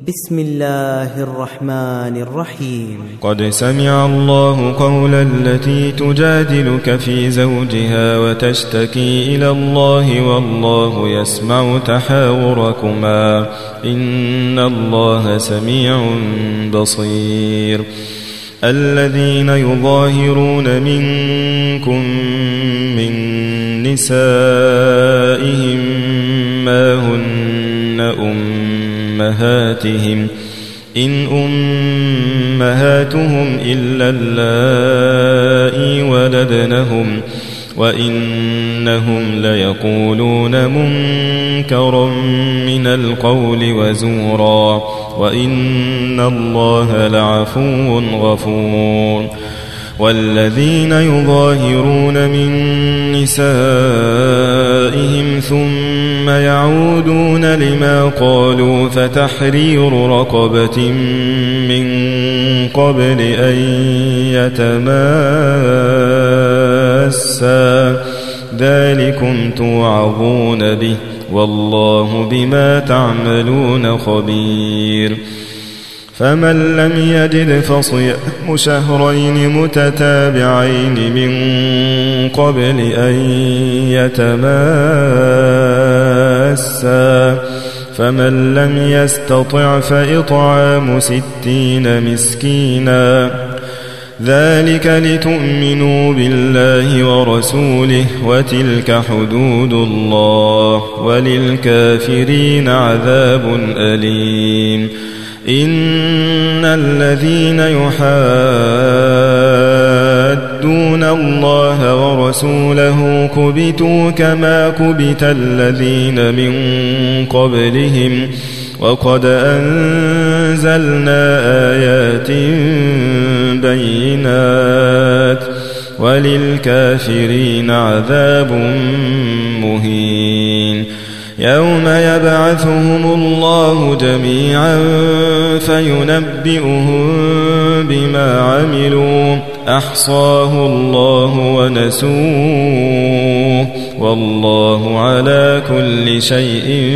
بسم الله الرحمن الرحيم. قد سمع الله قول التي تجادلك في زوجها وتشتكي إلى الله والله يسمع تحاوركما إن الله سميع بصير. الذين يظاهرون منكم من نسائهم ما هن أمهاتهم إن أمهاتهم إلا اللائي ولدنهم وإنهم ليقولون منكرا من القول وزورا وإن الله لعفو غفور. والذين يظاهرون من نسائهم ثم يعودون لما قالوا فتحرير رقبة من قبل أن يتماسا ذلكم توعظون به والله بما تعملون خبير. فمن لم يجد فصيام شهرين متتابعين من قبل أن يتماسا فمن لم يستطع فإطعام 60 مسكينا ذلك لتؤمنوا بالله ورسوله وتلك حدود الله وللكافرين عذاب أليم. إن الذين يحادون الله ورسوله كبتوا كما كبت الذين من قبلهم وقد أنزلنا آيات بينات وللكافرين عذاب مهين. يوم يبعثهم الله جميعا فينبئهم بما عملوا أحصاه الله ونسوه والله على كل شيء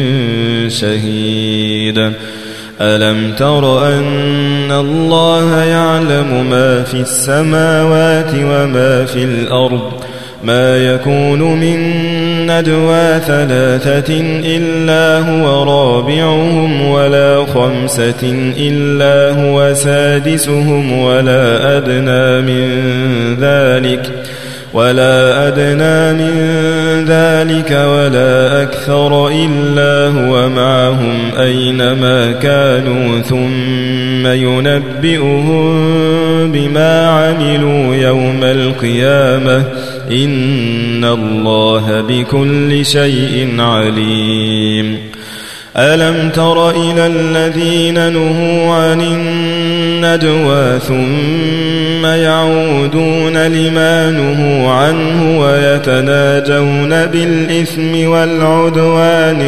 شهيد. ألم تر أن الله يعلم ما في السماوات وما في الأرض ما يكون من نجوى 3 إلا هو رابعهم ولا 5 إلا هو سادسهم ولا أدنى من ذلك ولا أكثر إلا هو معهم أينما كانوا ثم ينبئهم بما عملوا يوم القيامة إن الله بكل شيء عليم. ألم تر إلى الذين نهوا عن النجوى ثم يعودون لما نهوا عنه ويتناجون بالإثم والعدوان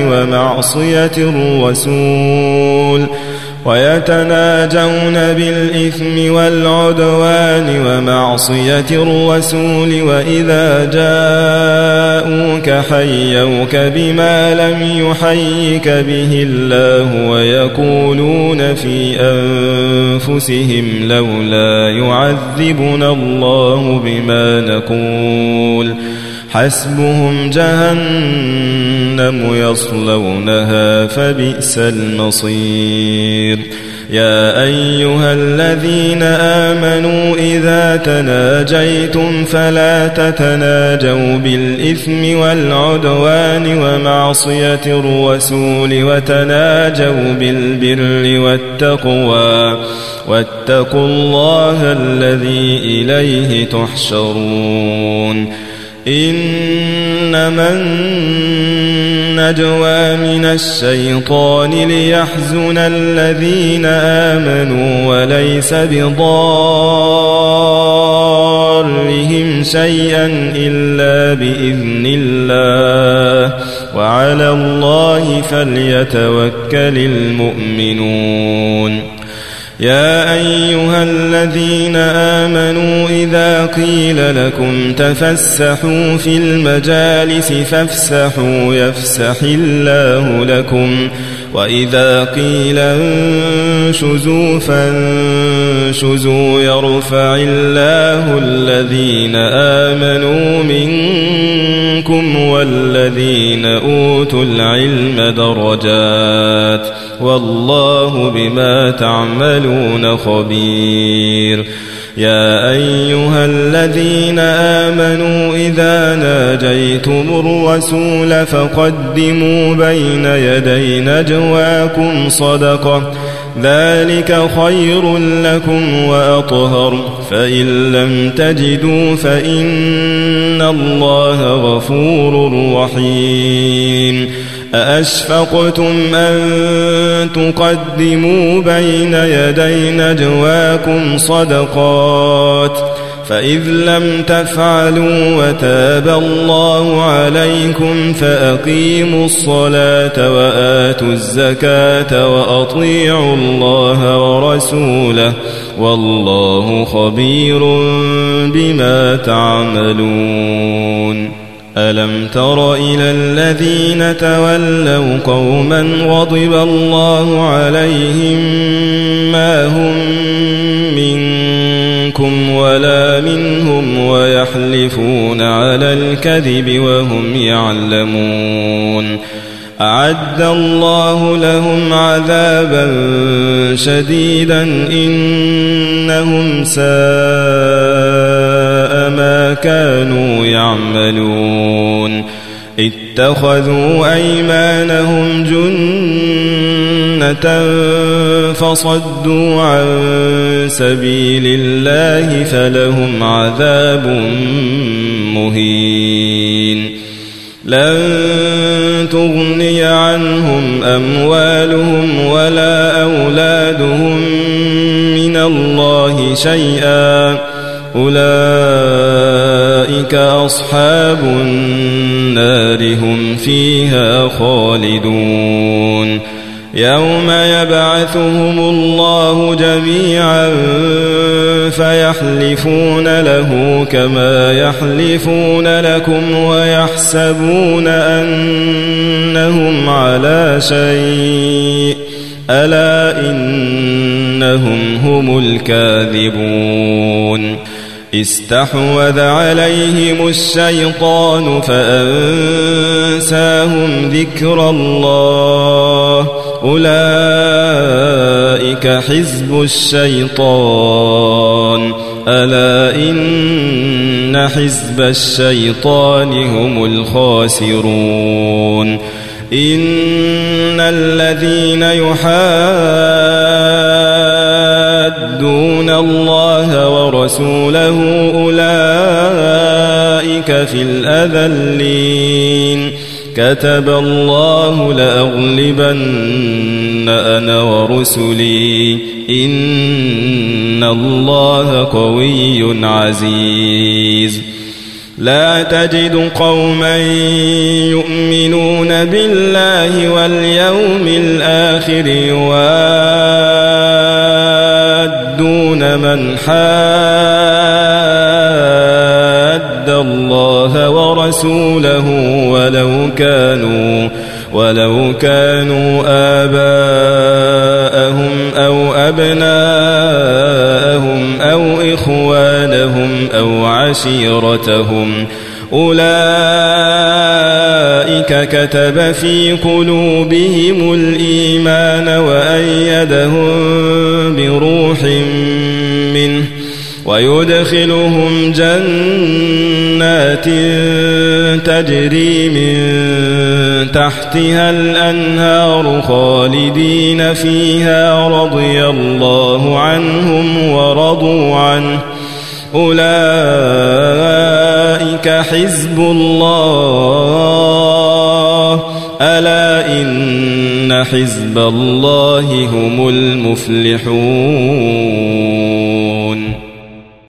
ومعصية الرسول وإذا جاءوك حيوك بما لم يحيك به الله ويقولون في أنفسهم لولا يعذبنا الله بما نقول حسبهم جهنم يصلونها فبئس المصير. يا أيها الذين آمنوا إذا تناجيتم فلا تتناجوا بالإثم والعدوان ومعصية الرسول وتناجوا بالبر والتقوى واتقوا الله الذي إليه تحشرون. إنما النجوى من الشيطان ليحزن الذين آمنوا وليس بضارهم شيئا إلا بإذن الله وعلى الله فليتوكل المؤمنون. يا أيها الذين آمنوا إذا قيل لكم تفسحوا في المجالس فافسحوا يفسح الله لكم وإذا قيل فانشزوا فانشزوا يرفع الله الذين آمنوا منكم والذين أوتوا العلم درجات والله بما تعملون خبير. يا أيها الذين آمنوا إذا ناجيتم الرسول فقدموا بين يدي نجواكم صدقة ذلك خير لكم وأطهر فإن لم تجدوا فإن الله غفور رحيم. أأشفقتم أن تقدموا بين يدي نجواكم صدقات فإذ لم تفعلوا وتاب الله عليكم فأقيموا الصلاة وآتوا الزكاة وأطيعوا الله ورسوله والله خبير بما تعملون. ألم تر إلى الذين تولوا قوما غضب الله عليهم ما هم منكم ولا منهم ويحلفون على الكذب وهم يعلمون أعد الله لهم عذابا شديدا إنهم ساء ما كانوا يعملون. اتخذوا أيمانهم جنة فصدوا عن سبيل الله فلهم عذاب مهين. لن تغني عنهم أموالهم ولا أولادهم من الله شيئا أولئك أصحاب النار هم فيها خالدون. يوم يبعثهم الله جميعا فيحلفون له كما يحلفون لكم ويحسبون أنهم على شيء ألا إنهم هم الكاذبون. استحوذ عليهم الشيطان فأنساهم ذكر الله أولئك حزب الشيطان ألا إن حزب الشيطان هم الخاسرون. إن الذين يحادون الله ورسوله أولئك في الأذلين. كتب الله لأغلبن أنا ورسلي إن الله قوي عزيز. لا تجد قوما يؤمنون بالله واليوم الآخر يوادون من حاد الله ورسوله ولو كانوا آباءهم أو أبناءهم أو إخوانهم أو عشيرتهم أولئك كتب في قلوبهم الإيمان وأيدهم بروح منه ويدخلهم جنات تجري من تحتها الأنهار خالدين فيها رضي الله عنهم ورضوا عنه أولئك حزب الله ألا إن حزب الله هم المفلحون.